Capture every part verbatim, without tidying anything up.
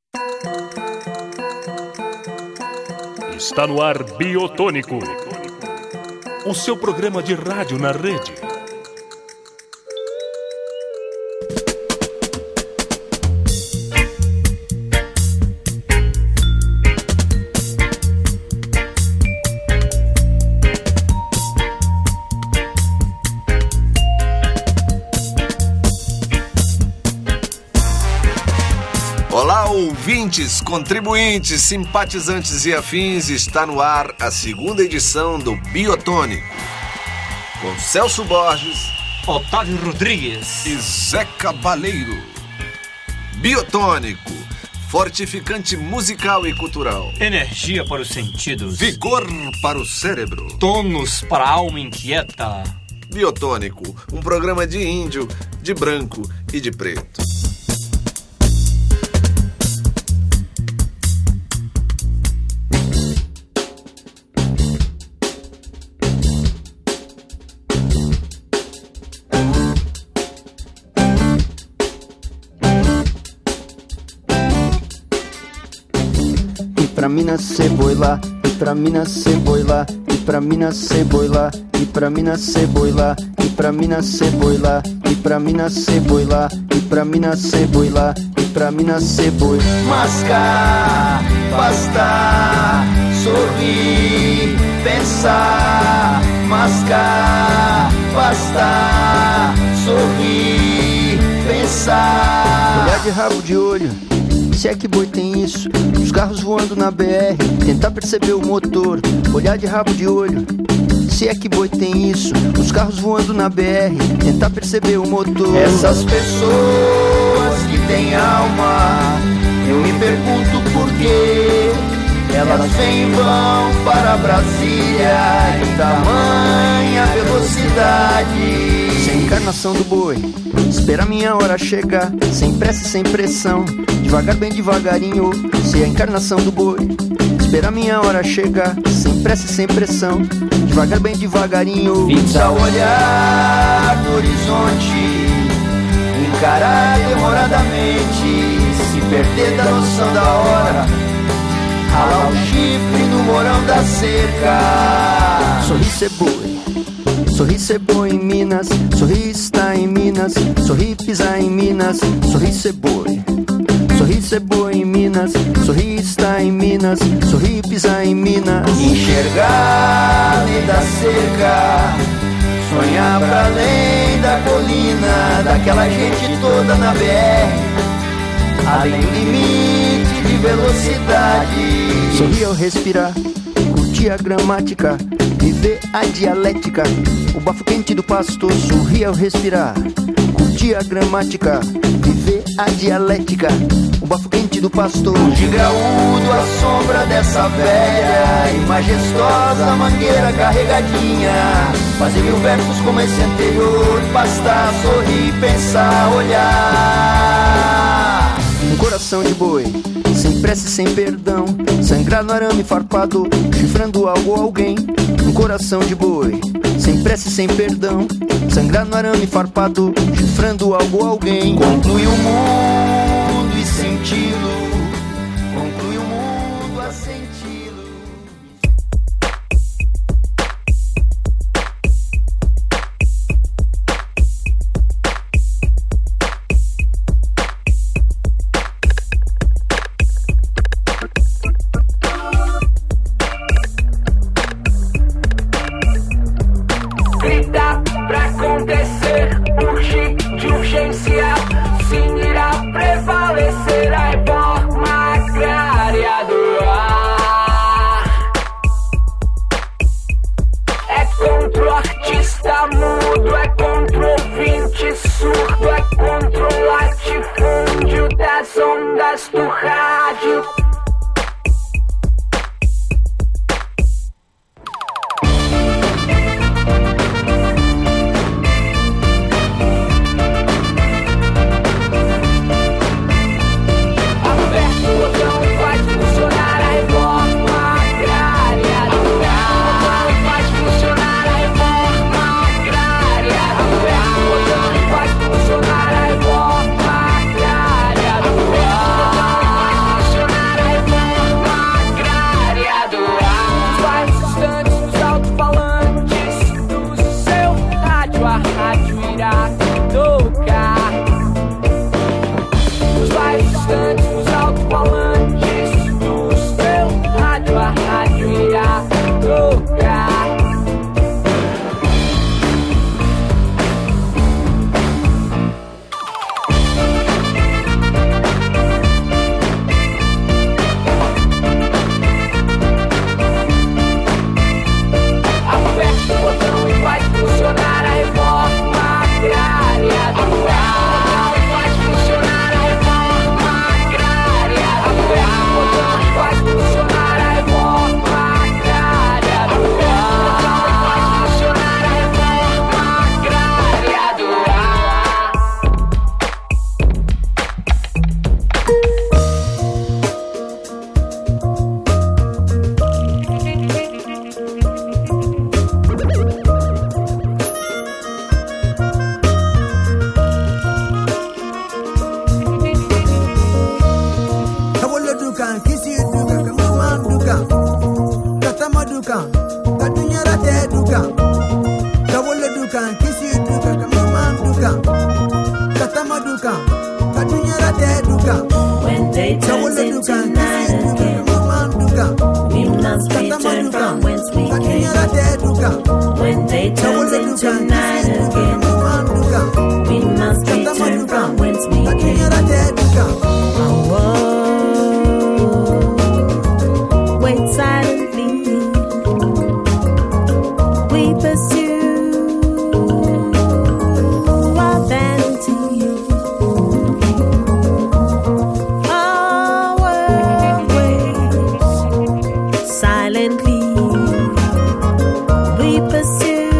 Está no ar Biotônico, o seu programa de rádio na rede. Olá, ouvintes, contribuintes, simpatizantes e afins, está no ar a segunda edição do Biotônico, com Celso Borges, Otávio Rodrigues e Zé Cabaleiro. Biotônico, fortificante musical e cultural, energia para os sentidos, vigor para o cérebro, tônus para a alma inquieta. Biotônico, um programa de índio, de branco e de preto. Pra mim nascer boi lá, e pra mim nascer boi lá, e pra mim nascer boi lá, e pra mim nascer boi lá, e pra mim nascer boi lá, e pra mim nascer boi lá, e pra mim nascer boi lá, e pra mim nascer boi. Mascar, bastar, sorrir, pensar, mascar, bastar, sorrir, pensar. Olhar de rabo de olho, se é que boi tem isso, os carros voando na B R, tentar perceber o motor, olhar de rabo de olho. Se é que boi tem isso, os carros voando na B R, tentar perceber o motor. Essas pessoas que têm alma, eu me pergunto por quê. Elas vêm e vão para Brasília em tamanha velocidade. Sem encarnação do boi, espera minha hora chegar, sem pressa e sem pressão, devagar bem devagarinho. Se a encarnação do boi, espera minha hora chegar, sem pressa e sem pressão, devagar bem devagarinho. Fixa o olhar no horizonte, encarar demoradamente, se perder da noção da hora, ralar o chifre no morão da cerca. Sorri ser boi, sorri ser boi em Minas, sorri estar em Minas, sorri pisar em Minas, sorri ser boi. Sorri ser boi em Minas, sorri estar em Minas, sorri pisar em Minas. Enxergar além da cerca, sonhar pra além da colina, daquela gente toda na B R, além do limite de velocidade. Sorrir ao respirar, curtir a gramática, viver a dialética, o bafo quente do pastor. Sorrir ao respirar, curtir a gramática, viver a dialética, o bafo quente do pastor. De graúdo à sombra dessa velha e majestosa mangueira carregadinha, fazer mil versos como esse anterior, basta sorrir, pensar, olhar. Um coração de boi, sem pressa e sem perdão, sangrar no arame farpado, chifrando algo ou alguém. Um coração de boi, sem pressa e sem perdão, sangrar no arame farpado, chifrando algo ou alguém. Conclui o mundo e senti-lo, conclui o mundo a senti-lo. Grita pra acontecer, urge de urgência, sim, irá prevalecer a reforma agrária do ar. É contra o artista mudo, é contra o ouvinte surdo, é contra o latifúndio das ondas do rádio. When day turns into night again, we must return from whence we came. When day turns into night again, we must return from whence we came. Oh, wait silently, we pursue our vanity. Our world waits silently, we pursue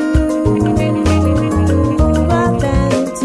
our vanity.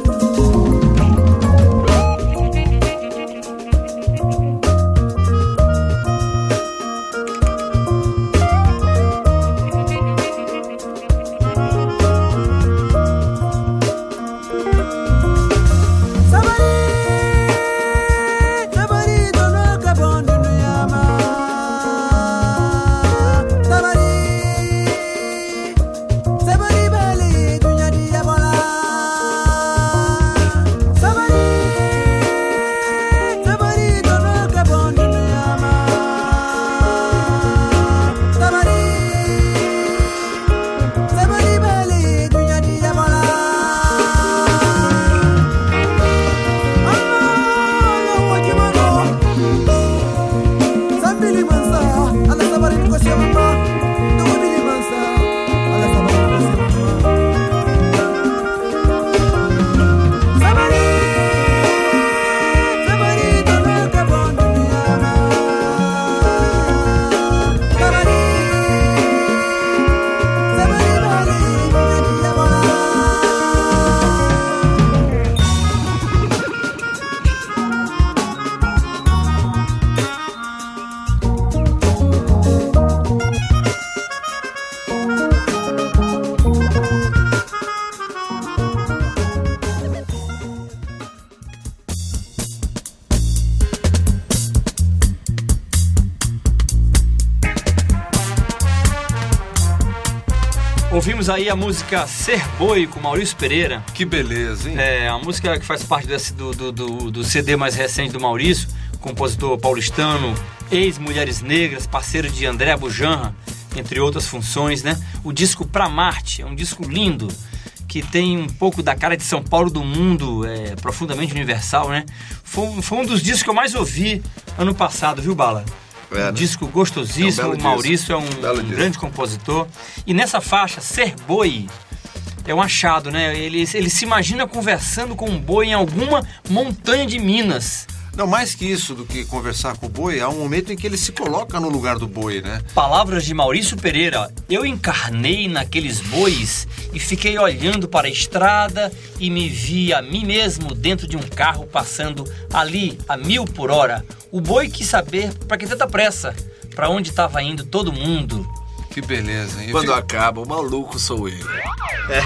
Ouvimos aí a música Ser Boi com Maurício Pereira. Que beleza, hein? É, a música que faz parte desse, do, do, do, do C D mais recente do Maurício, compositor paulistano, ex-Mulheres Negras, parceiro de André Bujanra, entre outras funções, né? O disco Pra Marte é um disco lindo, que tem um pouco da cara de São Paulo do mundo, é, profundamente universal, né? Foi, foi um dos discos que eu mais ouvi ano passado, viu, Bala? É, né? Um disco gostosíssimo, é um o Maurício é um, um um grande compositor. E nessa faixa, Ser Boi, é um achado, né? Ele, ele se imagina conversando com um boi em alguma montanha de Minas. Não, mais que isso do que conversar com o boi, há um momento em que ele se coloca no lugar do boi, né? Palavras de Maurício Pereira. Eu encarnei naqueles bois e fiquei olhando para a estrada e me vi a mim mesmo dentro de um carro passando ali a mil por hora. O boi quis saber para que tanta pressa, para onde estava indo todo mundo. Que beleza, hein? Eu Quando fico... acaba, o maluco sou eu. É.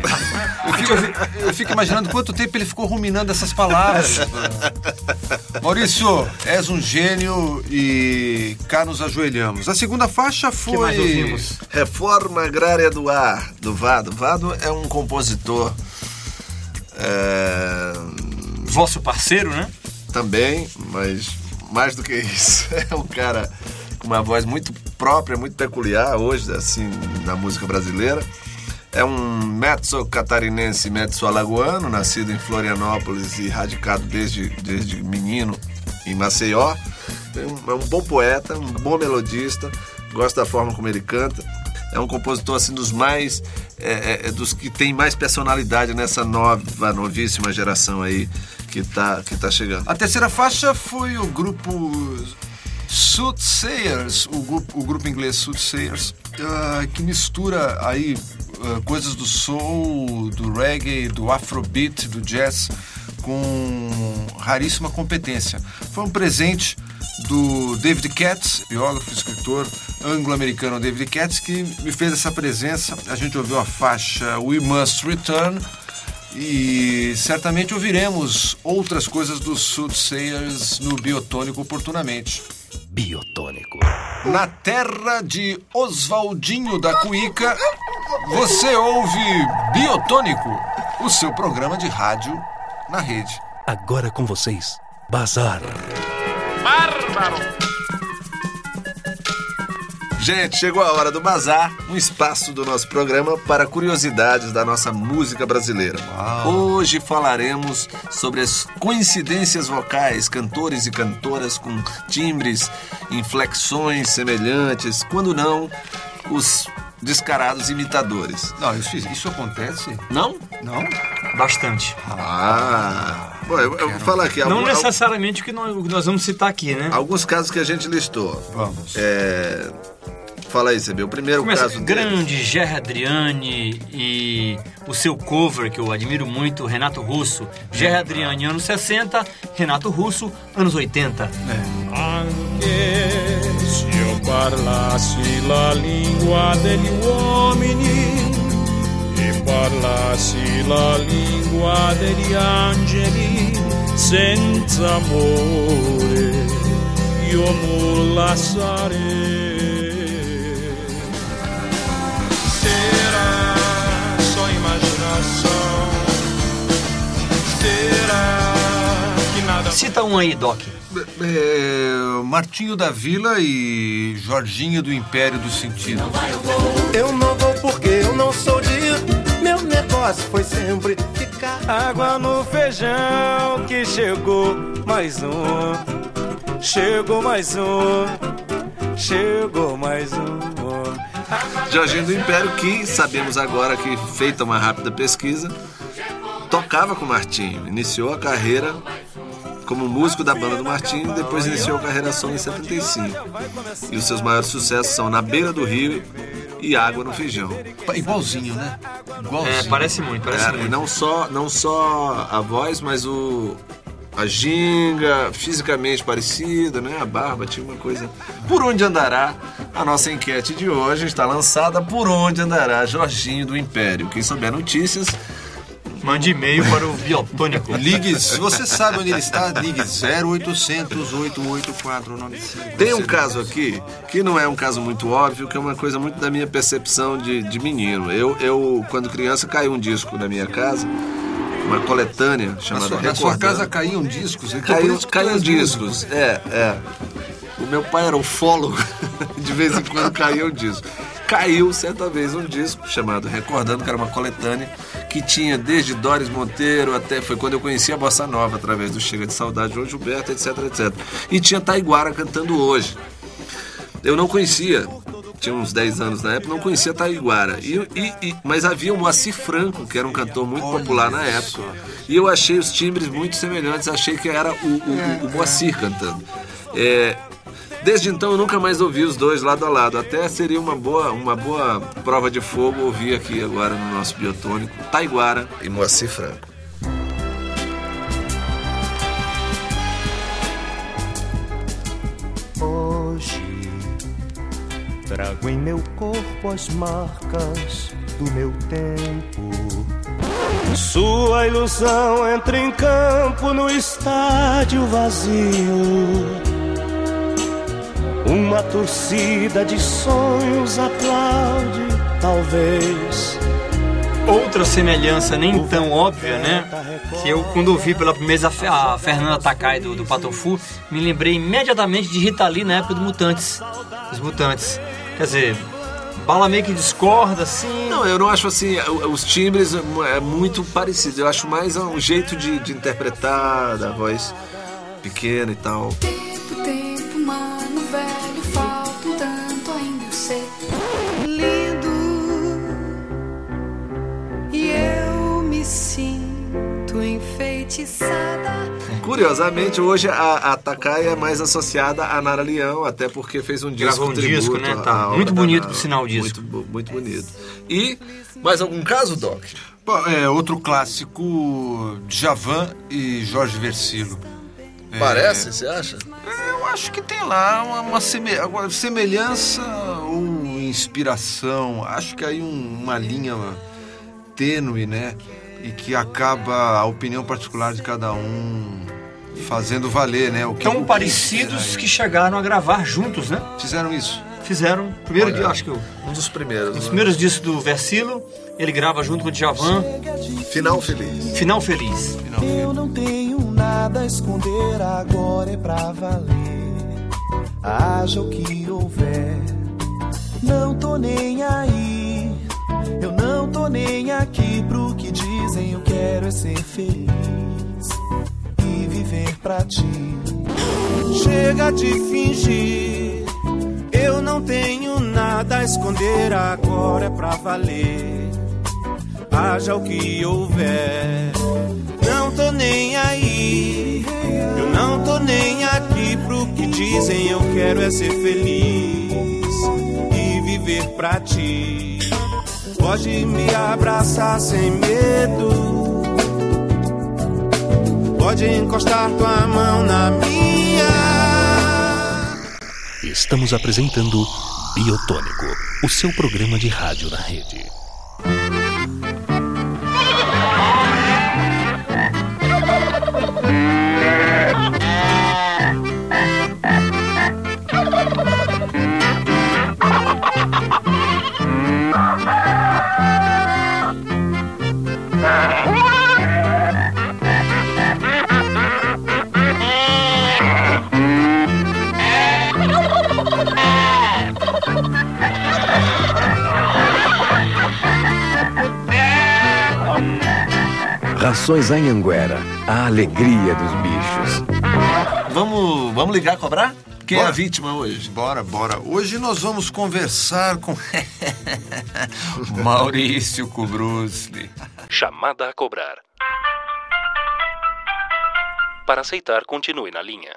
eu, fico, eu fico imaginando quanto tempo ele ficou ruminando essas palavras. Maurício, és um gênio e cá nos ajoelhamos. A segunda faixa foi... Que mais ouvimos? Reforma Agrária do Ar, do Vado. Vado é um compositor... É... Vosso parceiro, né? Também, mas mais do que isso. É um cara com uma voz muito própria, muito peculiar hoje, assim, na música brasileira. É um mezzo-catarinense, mezzo-alagoano, nascido em Florianópolis e radicado desde, desde menino em Maceió. É um, é um bom poeta, um bom melodista, gosta da forma como ele canta. É um compositor assim dos mais, é, é, dos que tem mais personalidade nessa nova, novíssima geração aí que tá, que tá chegando. A terceira faixa foi o grupo Soothsayers, o grupo, o grupo inglês Soothsayers, uh, que mistura aí uh, coisas do soul, do reggae, do afrobeat, do jazz, com raríssima competência. Foi um presente do David Katz, biógrafo e escritor anglo-americano David Katz, que me fez essa presença. A gente ouviu a faixa We Must Return e certamente ouviremos outras coisas dos Soothsayers no Biotônico oportunamente. Biotônico. Na terra de Oswaldinho da Cuíca, você ouve Biotônico, o seu programa de rádio na rede. Agora com vocês, Bazar. Bárbaro! Gente, chegou a hora do Bazar, um espaço do nosso programa para curiosidades da nossa música brasileira. Uau. Hoje falaremos sobre as coincidências vocais, cantores e cantoras com timbres, inflexões semelhantes, quando não, os descarados imitadores. Não, isso, isso acontece? Não? Não? Bastante. Ah... Bom, eu, eu vou falar aqui. Não algum, necessariamente o que nós, nós vamos citar aqui, né? Alguns casos que a gente listou. Vamos. É... Fala aí, C B. O primeiro Começa, caso grande deles. Gerry Adriani e o seu cover, que eu admiro muito, Renato Russo. Gerry Adriani, anos sessenta, Renato Russo, anos oitenta. É. Anche se io parlassi la lingua degli uomini e parlassi la lingua degli angeli, senza amore io nulla sarei. Será só imaginação? Será que nada... Cita um aí, Doc. É, Martinho da Vila e Jorginho do Império do Sentido. Eu não vou porque eu não sou de... Meu negócio foi sempre ficar. Água no feijão que chegou mais um. Chegou mais um. Chegou mais um. Jorginho do Império, que sabemos agora que, feita uma rápida pesquisa, tocava com o Martinho. Iniciou a carreira como músico da banda do Martinho e depois iniciou a carreira solo em setenta e cinco. E os seus maiores sucessos são Na Beira do Rio e Água no Feijão. Igualzinho, né? Igualzinho. É, parece muito, parece É, muito. e não só, não só a voz, mas o... a ginga, fisicamente parecida, né? A barba tinha uma coisa... Por onde andará? A nossa enquete de hoje está lançada. Por onde andará Jorginho do Império? Quem souber notícias... Mande e-mail para o Biotônico. Ligue, se você sabe onde ele está, ligue zero oitocentos, oito oito quatro, nove cinco. Tem um caso aqui, que não é um caso muito óbvio, que é uma coisa muito da minha percepção de, de menino. Eu, eu, quando criança, caiu um disco na minha casa, uma coletânea chamada Na sua, na Recordando. sua casa caíam discos? Então, por Caiu, isso que caíam tu és discos, músico. é, é. O meu pai era ufólogo, de vez em quando caía um disco. Caiu certa vez um disco chamado Recordando, que era uma coletânea que tinha desde Doris Monteiro até... Foi quando eu conheci a Bossa Nova, através do Chega de Saudade, João Gilberto, etc, etcétera. E tinha Taiguara cantando Hoje. Eu não conhecia, tinha uns dez anos na época, não conhecia Taiguara. E, e, e, mas havia o Moacir Franco, que era um cantor muito popular na época. E eu achei os timbres muito semelhantes, achei que era o, o, o Moacir cantando. É... Desde então eu nunca mais ouvi os dois lado a lado. Até seria uma boa, uma boa prova de fogo ouvir aqui agora no nosso Biotônico Taiguara e Moacir Franco. Hoje trago em meu corpo as marcas do meu tempo. Sua ilusão entra em campo no estádio vazio. Uma torcida de sonhos aplaude, talvez. Outra semelhança nem tão óbvia, né? Que eu, quando ouvi pela primeira vez a Fernanda Takai do, do Patofu, me lembrei imediatamente de Rita Lee na época do Mutantes. Os Mutantes. Quer dizer, Bala meio que discorda, assim. Não, eu não acho assim, os timbres é muito parecido. Eu acho mais um jeito de, de interpretar, da voz pequena e tal. Tempo, tempo, mano, velho, falta um tanto ainda eu ser lindo. E eu me sinto enfeitiçada. Curiosamente, hoje a, a Takai é mais associada a Nara Leão, até porque fez um disco Gravou um tributo disco, né? à Tá. obra Muito da bonito, Nara. por sinal, o disco. Muito, muito bonito. E mais algum caso, Doc? Bom, é, outro clássico, Djavan e Jorge Versilo. É, Parece, você acha? Eu acho que tem lá uma, uma seme- agora, semelhança ou inspiração. Acho que aí um- uma linha tênue, né? E que acaba a opinião particular de cada um fazendo valer, né? O que, Tão o que parecidos espera que chegaram a gravar juntos, né? aí. Fizeram isso. Fizeram. Primeiro Olha, dia, acho que o, Um dos primeiros. os né? primeiros discos do Versilo, ele grava junto com o Djavan, Final Feliz. Final Feliz. Eu não tenho nada a esconder, agora é pra valer. Haja o que houver, não tô nem aí. Eu não tô nem aqui pro que dizem, eu quero é ser feliz e viver pra ti. Chega de fingir, eu não tenho nada a esconder, agora é pra valer. Haja o que houver, não tô nem aí. Eu não tô nem aqui pro que dizem, eu quero é ser feliz e viver pra ti. Pode me abraçar sem medo, pode encostar tua mão na minha. Estamos apresentando Biotônico, o seu programa de rádio na rede. Rações Anhanguera, a alegria dos bichos. Vamos, vamos ligar, cobrar? Quem Bora. é a vítima hoje? Bora, bora. Hoje nós vamos conversar com Maurício Kubrusli. Chamada a cobrar. Para aceitar, continue na linha.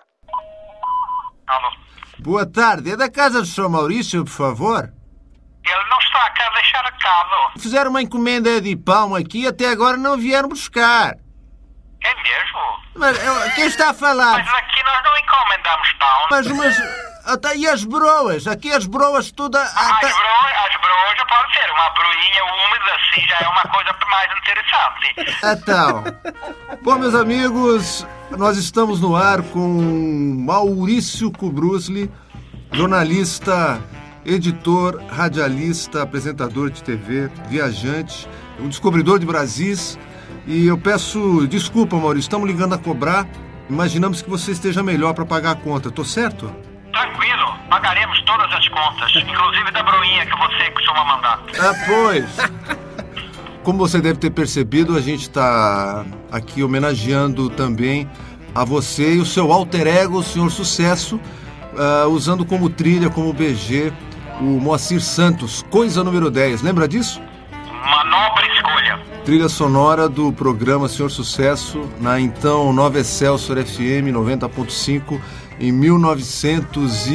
Alô? Boa tarde. É da casa do senhor Maurício, por favor? Ele não está, quer deixar recado. Fizeram uma encomenda de pão aqui e até agora não vieram buscar. É mesmo? Mas eu- quem está a falar? Mas aqui nós não encomendamos pão. Mas, mas... até- e as broas? Aqui as broas todas... As broas, as broas pode ser. Uma broinha úmida assim já é uma coisa mais interessante. Então, bom, meus amigos, nós estamos no ar com Maurício Kubrusli, jornalista, editor, radialista, apresentador de T V, viajante, um descobridor de Brasis. E eu peço desculpa, Maurício, estamos ligando a cobrar. Imaginamos que você esteja melhor para pagar a conta, tô certo? Tranquilo, pagaremos todas as contas, inclusive da broinha que você costuma mandar. Ah, pois. Como você deve ter percebido, a gente está aqui homenageando também a você e o seu alter ego, o senhor Sucesso, uh, usando como trilha, como B G, o Moacir Santos, Coisa Número dez. Lembra disso? Uma nobre escolha. Trilha sonora do programa Senhor Sucesso, na então Nova Excelsior F M noventa ponto cinco, em mil e novecentos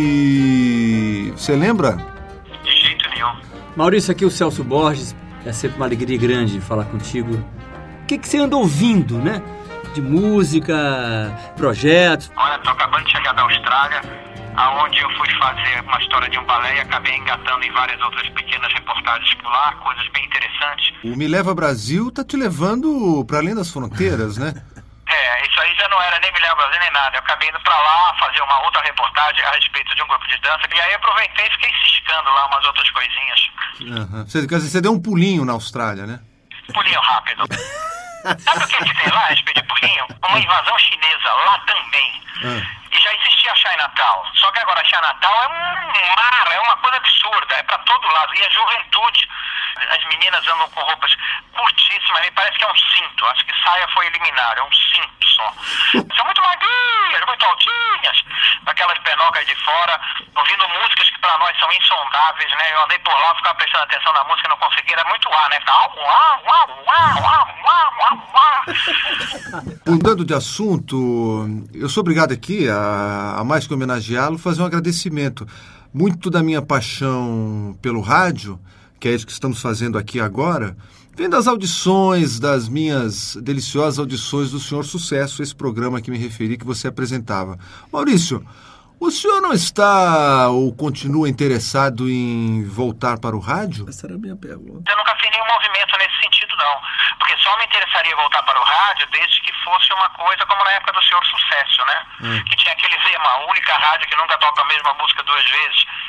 e... Você lembra? De jeito nenhum. Maurício, aqui é o Celso Borges. É sempre uma alegria grande falar contigo. O que, que você anda ouvindo, né? De música, projetos. Olha, tô acabando de chegar da Austrália, aonde eu fui fazer uma história de um balé e acabei engatando em várias outras pequenas reportagens por lá, coisas bem interessantes. O Me Leva Brasil tá te levando para além das fronteiras, né? É, isso aí já não era nem Me Leva Brasil nem nada. Eu acabei indo pra lá fazer uma outra reportagem a respeito de um grupo de dança, e aí aproveitei e fiquei ciscando lá umas outras coisinhas. Uhum. Você, quer dizer, você deu um pulinho na Austrália, né? Pulinho rápido. Sabe o que que tem lá a respeito de pulinho? Uma invasão chinesa lá também. Ah. E já existia a Chinatown. Só que agora a Chinatown é um mar, é uma coisa absurda, é pra todo lado. E a juventude, as meninas andam com roupas curtíssimas, me parece que é um cinto. Acho que saia foi eliminada, é um cinto só. São muito magrinhas, muito altinhas, aquelas penocas de fora, ouvindo músicas que pra nós são insondáveis, né? Eu andei por lá, ficava prestando atenção na música e não conseguia, era muito ar, né? Ficava uau, uau, uau, uau, uau, uau, uau. Mudando de assunto, eu sou obrigado aqui, a, a mais que homenageá-lo, fazer um agradecimento. Muito da minha paixão pelo rádio, que é isso que estamos fazendo aqui agora, vem das audições, das minhas deliciosas audições do Senhor Sucesso, esse programa que me referi, que você apresentava. Maurício, o senhor não está ou continua interessado em voltar para o rádio? Essa era a minha pergunta. Eu nunca fiz nenhum movimento nesse sentido, não. Porque só me interessaria voltar para o rádio desde que fosse uma coisa como na época do Senhor Sucesso, né? Hum. Que tinha aquele lema, a única rádio que nunca toca a mesma música duas vezes.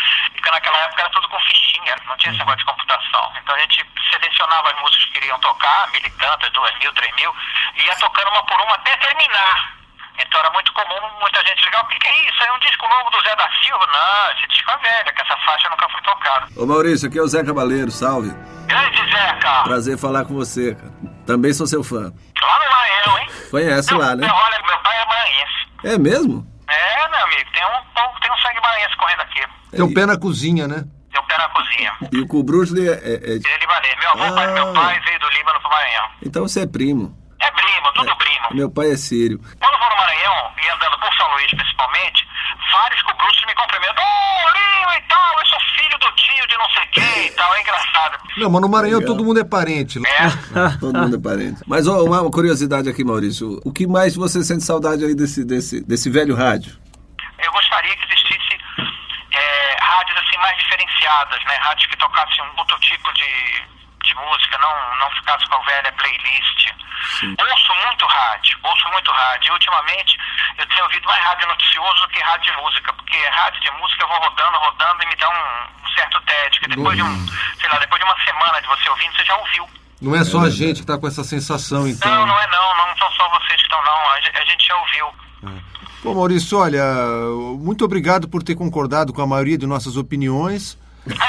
Porque naquela época era tudo com fichinha, não tinha esse negócio de computação. Então a gente selecionava as músicas que queriam tocar, mil e tantas, duas mil, três mil, e ia tocando uma por uma até terminar. Então era muito comum muita gente ligar, o que, que é isso? É um disco novo do Zé da Silva? Não, esse disco é velho, que essa faixa nunca foi tocada. Ô Maurício, aqui é o Zé Cabaleiro, salve. Grande Zeca! Prazer falar com você, cara. Também sou seu fã. Lá no Maranhão, hein? Conhece meu, lá, né? Meu, olha, meu pai é maranhense. É mesmo? É, meu amigo, tem um, tem um sangue maranhense correndo aqui. Tem um pé na cozinha, né? Tem um pé na cozinha. E o Kubrusli é... é, é... Ele é libanês. Meu avô, ah. pai do meu pai, veio do Líbano pro Maranhão. Então você é primo. É primo, tudo é. primo. Meu pai é sírio. Quando eu vou no Maranhão, e andando por São Luís principalmente, vários Kubrusli me cumprimentam. Ô, oh, Linho e tal, eu sou filho do tio de não sei quem e tal, é engraçado. Não, mas no Maranhão Legal. todo mundo é parente. É. Todo mundo é parente. Mas ó, uma curiosidade aqui, Maurício. O que mais você sente saudade aí desse, desse, desse velho rádio? Eu gostaria que existisse é, rádios assim mais diferenciadas, né? Rádios que tocassem um outro tipo de, de música, não, não ficasse com a velha playlist. Sim. Ouço muito rádio, ouço muito rádio. E ultimamente eu tenho ouvido mais rádio noticioso do que rádio de música, porque rádio de música eu vou rodando, rodando e me dá um, um certo tédio, que depois de um, sei lá, depois de uma semana de você ouvindo, você já ouviu. Não é só é a gente que tá com essa sensação, então. Não, não é não, não são só vocês que estão não, a gente já ouviu. É. Pô, Maurício, olha, muito obrigado por ter concordado com a maioria de nossas opiniões.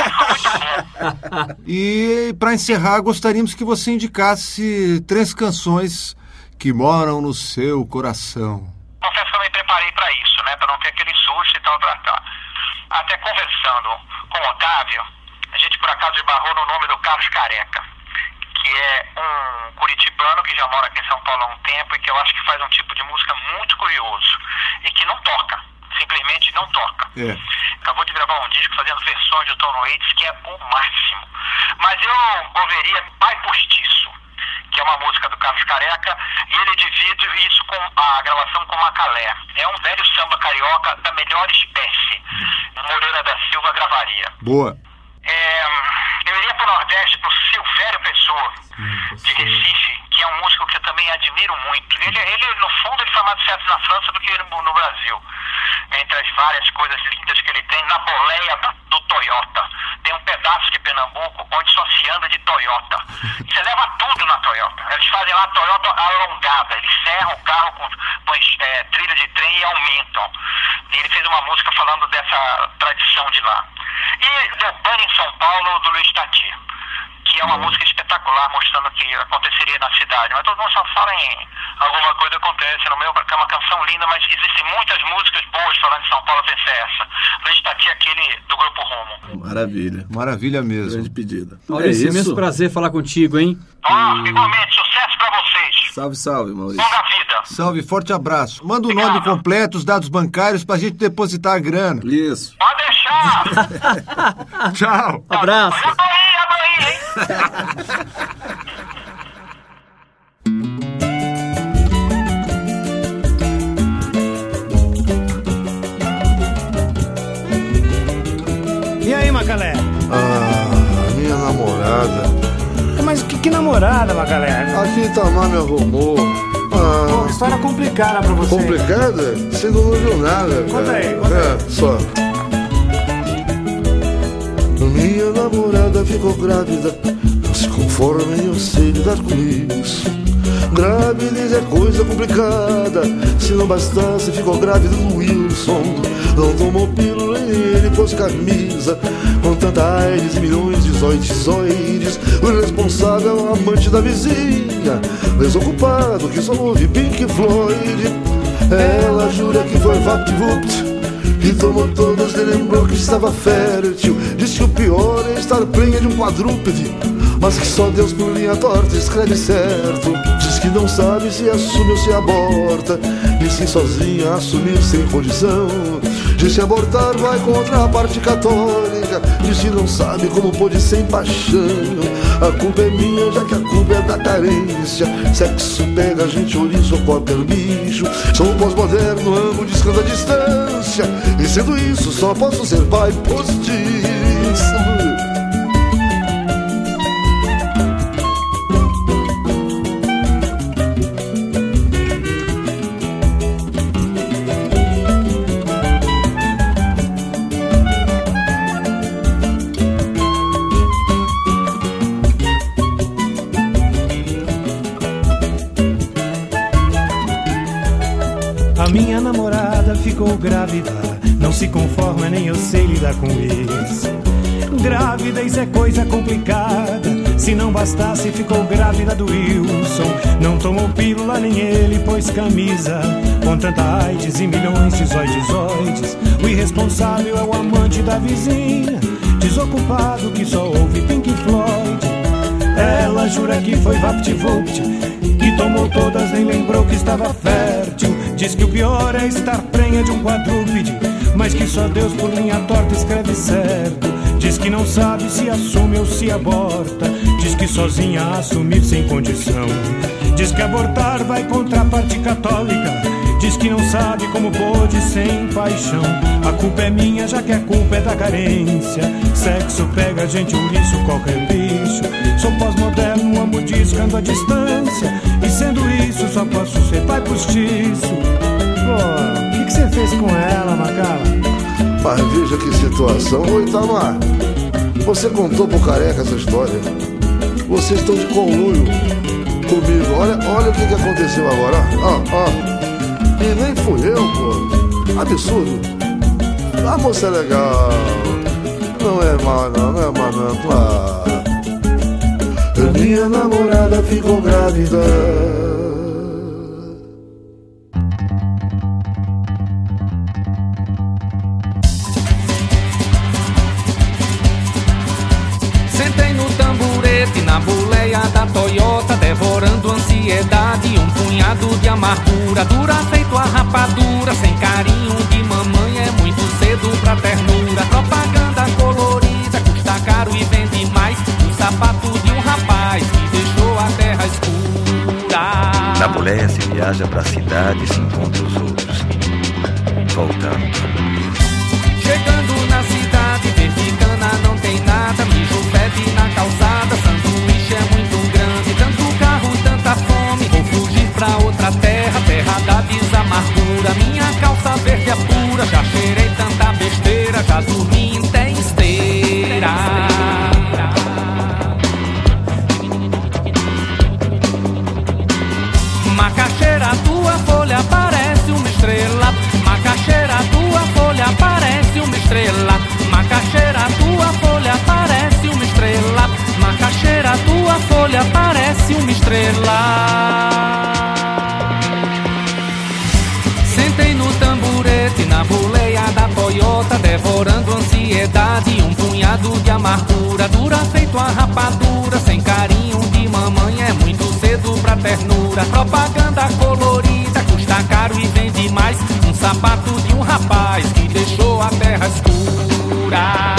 E para encerrar, gostaríamos que você indicasse três canções que moram no seu coração. Confesso que eu me preparei para isso, né, para não ter aquele susto e tal, pra cá. Até conversando com o Otávio, a gente por acaso esbarrou no nome do Carlos Careca, que é um curitibano que já mora aqui em São Paulo há um tempo e que eu acho que faz um tipo de música muito curioso e que não toca, simplesmente não toca. É. Acabou de gravar um disco fazendo versões de Tom Waits, que é o máximo. Mas eu ouviria Pai Postiço, que é uma música do Carlos Careca, e ele divide isso com a gravação com Macalé. É um velho samba carioca da melhor espécie. Moreira da Silva gravaria. Boa. É, eu iria para o Nordeste, para o Silvério Pessoa, de Recife, que é um músico que eu também admiro muito. Ele, ele no fundo, ele faz mais sucesso na França do que no, no Brasil. Entre as várias coisas lindas que ele tem, na boleia do Toyota. Tem um pedaço de Pernambuco onde só se anda de Toyota. Você leva tudo na Toyota. Eles fazem lá a Toyota alongada. Eles serram o carro com, com é, trilho de trem e aumentam. E ele fez uma música falando dessa tradição de lá. E Deu Pane em São Paulo, do Luiz Tati, que é uma música espetacular, mostrando o que aconteceria na cidade. Mas todo mundo só fala em alguma coisa acontece no meu, que é uma canção linda, mas existem muitas músicas boas falando de São Paulo, sem ser essa. Luiz Tati é aquele do Grupo Rumo. Maravilha. Maravilha mesmo. Grande pedida. Maurício, é imenso prazer falar contigo, hein? Ah, e... igualmente, sucesso pra vocês. Salve, salve, Maurício. Longa vida. Salve, forte abraço. Manda o nome completo, os dados bancários pra gente depositar a grana. Isso. Pode deixar. Tchau. Abraço. Abra aí, abra aí, hein? E aí, Macalé? Ah, minha namorada. Mas que, que namorada, Macalé? A Itamar me arrumou. Ah, Pô, história complicada pra você. Complicada? Você não viu nada, cara. Conta aí, conta é, aí. Só. Minha namorada ficou grávida. Não se conforme, eu sei lidar com isso. Gravidez é coisa complicada. Se não bastasse, ficou grávida do Wilson. Não tomou pílula e ele pôs camisa. Com tanta AIDS e milhões de zoides. O responsável é o amante da vizinha. Desocupado que só ouve Pink Floyd. Ela jura que foi VaptVupt e tomou todas, e lembrou que estava fértil. Diz que o pior é estar prenha de um quadrúpede, mas que só Deus por linha torta escreve certo. Diz que não sabe se assume ou se aborta, e se sozinha assumir sem condição. Diz que abortar vai contra a parte católica. Diz que não sabe como pôde sem paixão. A culpa é minha, já que a culpa é da carência. Sexo pega a gente, ouriço ou qualquer bicho. Sou pós-moderno, amo discando a distância, e sendo isso só posso ser pai postiço. namorada ficou grávida, não se conforma, nem eu sei lidar com isso. Gravidez é coisa complicada, se não bastasse ficou grávida do Wilson. Não tomou pílula nem ele pôs camisa, com tanta AIDS e milhões de zoides. O irresponsável é o amante da vizinha, desocupado que só ouve Pink Floyd. Ela jura que foi vapt-vupt, que tomou todas, nem lembrou que estava fértil. Diz que o pior é estar prenha de um quadrúpede, mas que só Deus por linha torta escreve certo. Diz que não sabe se assume ou se aborta, diz que sozinha assumir sem condição. Diz que abortar vai contra a parte católica, diz que não sabe como pôde sem paixão. A culpa é minha, já que a culpa é da carência. Sexo pega gente, ouriço, qualquer bicho. Sou pós-moderno, amo disco, ando à distância, e sendo isso só posso ser pai postiço. Pô, o que, que você fez com ela, Macala? Mas veja que situação. Oi, Itamar, você contou pro Careca essa história. Vocês estão de conluio comigo. Olha, olha o que, que aconteceu agora. Ó, ó. E nem fui eu, pô. Absurdo. A moça é legal. Não é má, não, não é má, não. Ah. Minha namorada ficou grávida. Sentei no tamborete, na boleia da Toyota, devorando ansiedade, um punhado de amargura. Dura feito a rapadura, sem carinho de mamãe, é muito cedo pra ternura. Propaganda colorida, custa caro e vende mais. Um sapato de um rapaz que deixou a terra escura. Na boleia se viaja pra cidade e se encontra os outros. Voltando. Chegando na cidade, Verticana não tem nada, mijo fede na calçada, sanduíche é muito grande, tanto carro, tanta fome, vou fugir pra outra terra, terra da desamargura. Minha calça verde é pura, já cheirei tanta besteira, já dormi em tem esteira. Macaxeira, tua folha parece uma estrela. Macaxeira, tua folha parece uma estrela. Macaxeira, tua folha parece uma estrela. Macaxeira, tua folha parece uma estrela. Sentei no tamborete, na boleia da Toyota, devorando ansiedade, um punhado de amargura. Dura feito a rapadura, sem carinho de mamãe, é muito cedo pra ternura. Propaganda colorida, custa caro e vende mais. Um sapato de um rapaz que deixou a terra escura.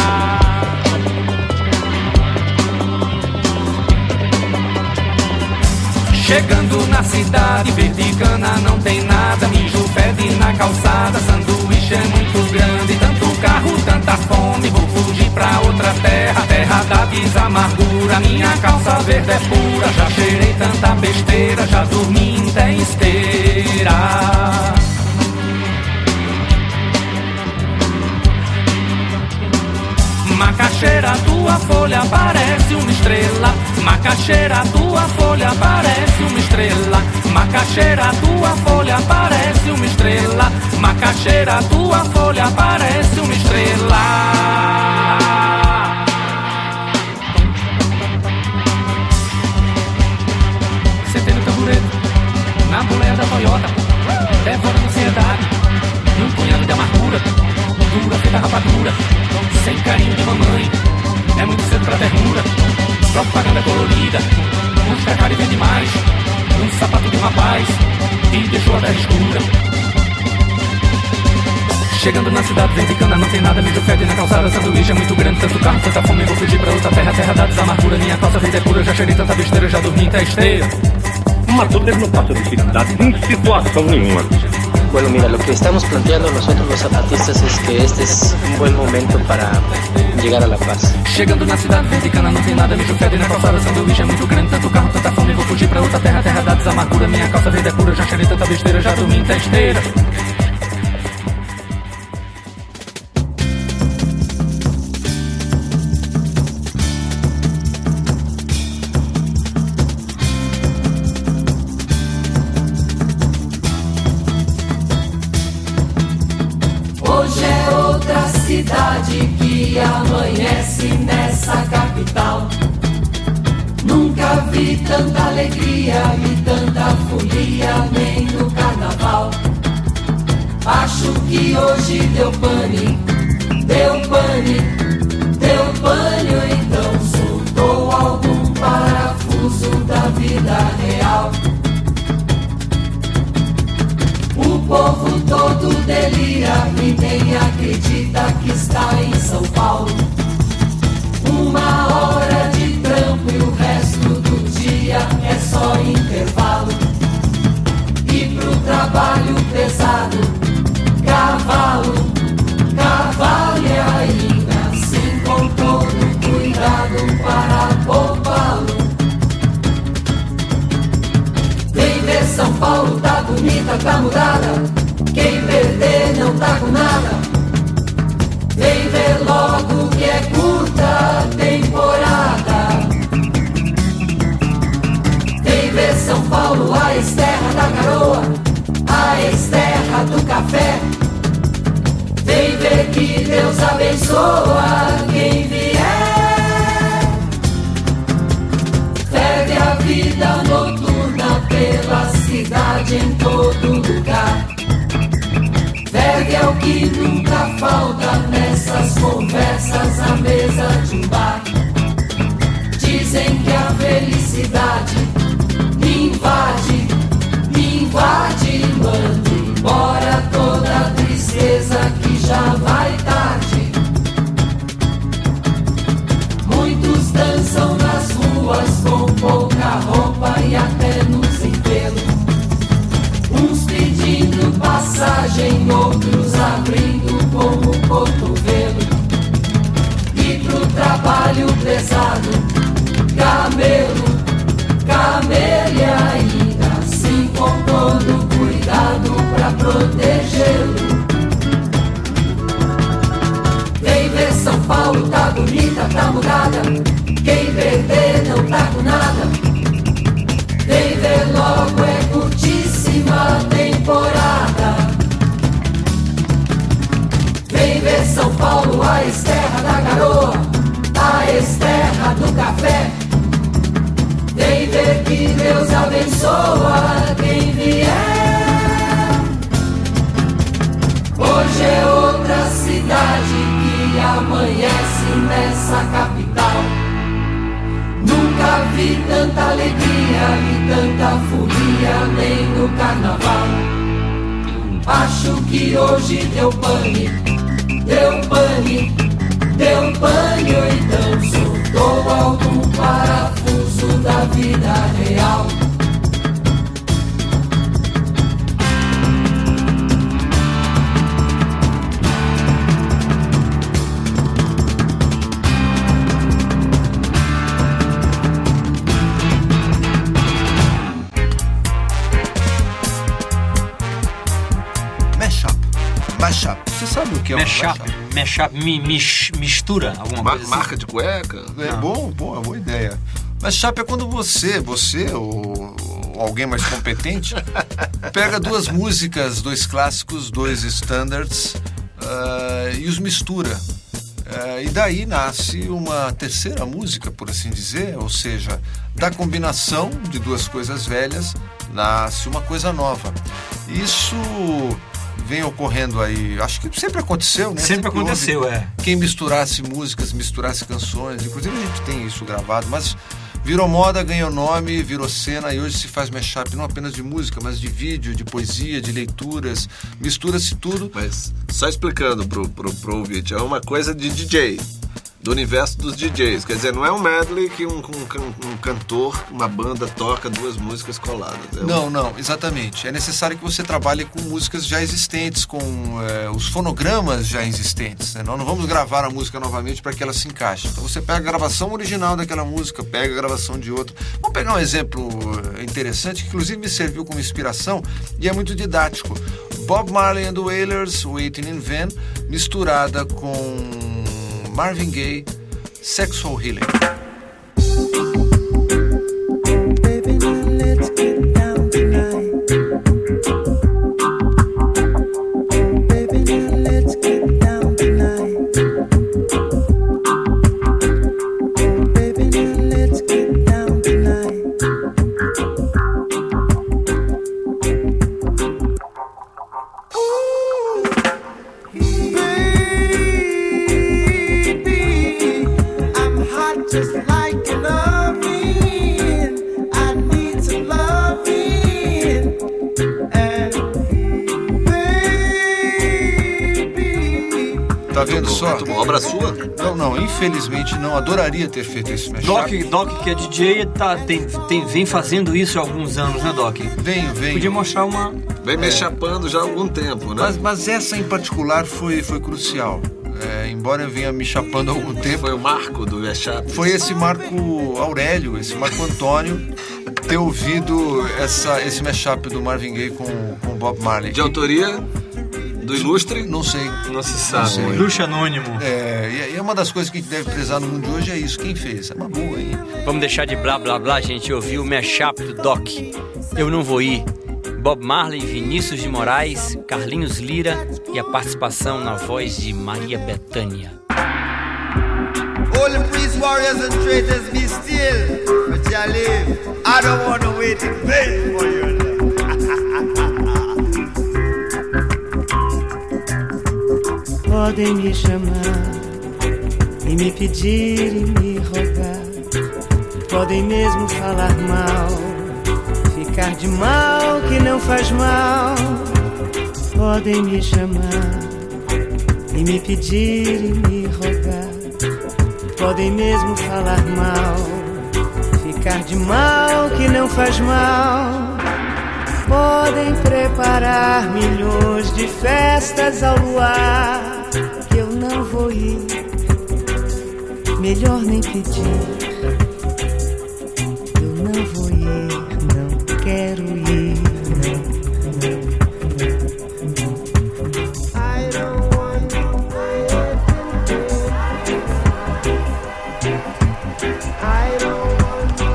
Chegando na cidade, Verticana não tem nada, mijo fede na calçada, sanduíche é muito grande, tanto carro, tanta fome, vou fugir pra outra terra, terra da desamargura. Minha calça verde é pura, já cheirei tanta besteira, já dormi em tem esteira. Macaxeira, tua folha parece uma estrela. Macaxeira, tua folha parece uma estrela. Macaxeira, tua folha parece uma estrela. Macaxeira, tua folha parece uma estrela. Sentei no tamborete, na boleia da Toyota, devorando ansiedade, e um punhado de amargura. Dura feita rapadura, sem carinho de mamãe, é muito cedo pra ternura. Propaganda colorida, custa caro e vende mais. Um sapato de um rapaz que deixou a terra escura. Chegando na cidade, Verticana não tem nada, mijo fede na calçada, sanduíche é muito grande, tanto carro, tanta fome, vou fugir pra outra terra, terra da desamargura. Minha calça verde é pura, já cheirei tanta besteira, já dormi em testeira. Mas você não passa dificuldade em situação nenhuma. Bueno, mira, lo que estamos planteando nosotros los zapatistas es que este es un buen momento para llegar a la paz. Chegando na cidade, Verticana não tem nada, mijo fede na calçada, sanduíche é muito grande, tanto carro, tanta fome, vou fugir pra outra terra, terra da desamargura. Minha calça verde é pura, já cheirei tanta besteira, já dormi em testeira. felicidade que amanhece nessa capital. Nunca vi tanta alegria e tanta folia nem no carnaval. Acho que hoje deu pane, deu pane, deu pane, então soltou algum parafuso da vida real. O povo todo delira e nem acredita que está em São Paulo. Uma hora de trampo e o resto do dia é só intervalo. E pro trabalho pesado, cavalo, cavalo e ainda assim com todo cuidado para poupá-lo. Vem ver São Paulo, tá bonita, tá mudada. Quem perder não tá com nada. Vem ver logo que é curta a temporada. Vem ver São Paulo, a ex-terra da garoa, a ex-terra do café. Vem ver que Deus abençoa quem vier. Ferve a vida noturna pela cidade em todo lugar. Ferve é o que nunca falta nessas conversas à mesa de um bar. Dizem que a felicidade me invade, me invade, manda embora toda a tristeza que já vai tarde. Muitos dançam nas ruas com pouca roupa e até no sem pelo. Uns pedindo passagem, outros abrindo com o cotovelo. E pro trabalho pesado, camelo, camelo e ainda assim com todo cuidado pra protegê-lo. Vem ver São Paulo, tá bonita, tá mudada. Quem perder não tá com nada. Vem ver logo, é curtíssima temporada. Vem ver São Paulo, a ex-terra da garoa, a ex-terra do café. Vem ver que Deus abençoa quem vier. Hoje é outra cidade que amanhece nessa capital. Nunca vi tanta alegria e tanta folia nem no carnaval. Acho que hoje deu pane, deu pane, deu pane, ou então soltou algum parafuso da vida real. Mashup. Você sabe o que é um mashup? Mashup, mi, mis, mistura, alguma Ma coisa assim? Marca de cueca? É bom, bom, é boa ideia. Mashup é quando você, você ou, ou alguém mais competente, pega duas músicas, dois clássicos, dois standards uh, e os mistura. Uh, e daí nasce uma terceira música, por assim dizer, ou seja, da combinação de duas coisas velhas nasce uma coisa nova. Isso vem ocorrendo aí, acho que sempre aconteceu, né? Sempre, sempre aconteceu, houve é. Quem misturasse músicas, misturasse canções, inclusive a gente tem isso gravado, mas virou moda, ganhou nome, virou cena e hoje se faz mashup não apenas de música, mas de vídeo, de poesia, de leituras, mistura-se tudo. Mas só explicando pro, pro, pro ouvinte, é uma coisa de D J, do universo dos D Js, quer dizer, não é um medley que um, um, um cantor, uma banda toca duas músicas coladas. É não, um... não, exatamente. É necessário que você trabalhe com músicas já existentes, com é, os fonogramas já existentes, né? Nós não vamos gravar a música novamente para que ela se encaixe. Então você pega a gravação original daquela música, pega a gravação de outra. Vamos pegar um exemplo interessante, que inclusive me serviu como inspiração e é muito didático. Bob Marley and the Wailers, Waiting in Vain, misturada com Marvin Gaye, Sexual Healing. Baby, now let's get down tonight. Baby, now let's get down tonight. just like you love me. I need some loving. And baby. Tá vendo Muito bom, só? muito bom. Obra sua? Não, não, infelizmente não. Adoraria ter feito esse mashup. Doc, Doc, que é D J, tá, tem, tem, vem fazendo isso há alguns anos, né, Doc? Venho, venho. Podia mostrar uma... Vem me chapando já há algum tempo, né? Mas, mas essa em particular foi, foi crucial. É, embora eu venha me chapando há algum tempo. Foi o marco do mashup. Foi esse Marco Aurélio, esse Marco Antônio, ter ouvido essa, esse mashup do Marvin Gaye com, com Bob Marley. De autoria do ilustre? Não sei. Não se sabe. Não sei. Luxo anônimo. É, e é uma das coisas que a gente deve prezar no mundo de hoje é isso. Quem fez? É uma boa, hein? Vamos deixar de blá blá blá, gente. Ouvir o mashup do Doc. Eu Não Vou Ir. Bob Marley, Vinícius de Moraes, Carlinhos Lira e a participação na voz de Maria Bethânia. All the priests, warriors and traitors be still, but you live. I don't want to wait in vain for your love. Podem me chamar e me pedir e me rogar. Podem mesmo falar mal, ficar de mal que não faz mal. Podem me chamar e me pedir e me rogar. Podem mesmo falar mal, ficar de mal que não faz mal. Podem preparar milhões de festas ao luar, que eu não vou ir, melhor nem pedir. Eu não vou ir, não quero ir, não, não, não, não. I don't want to wait. I don't want to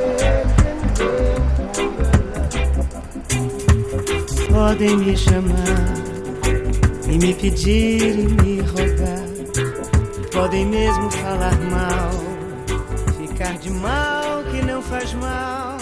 wait. Podem me chamar e me pedir e me rogar. Podem mesmo falar mal, ficar de mal que não faz mal.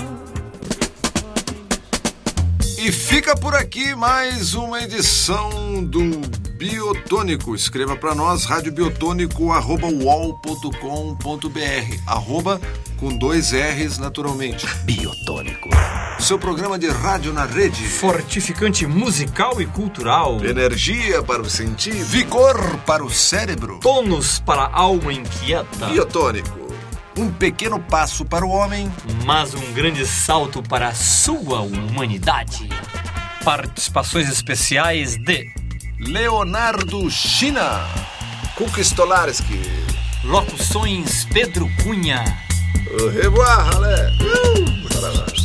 E fica por aqui mais uma edição do Biotônico. Escreva para nós, radiobiotônico arroba uol ponto com ponto br, arroba com dois R's naturalmente. Biotônico. Seu programa de rádio na rede. Fortificante musical e cultural. Energia para o sentido. Vigor para o cérebro. Tônus para a alma inquieta. Biotônico. Um pequeno passo para o homem, mas um grande salto para a sua humanidade. Participações especiais de Leonardo China, Kukistolarsky, locuções Pedro Cunha. Au revoir, Ralé. Uh,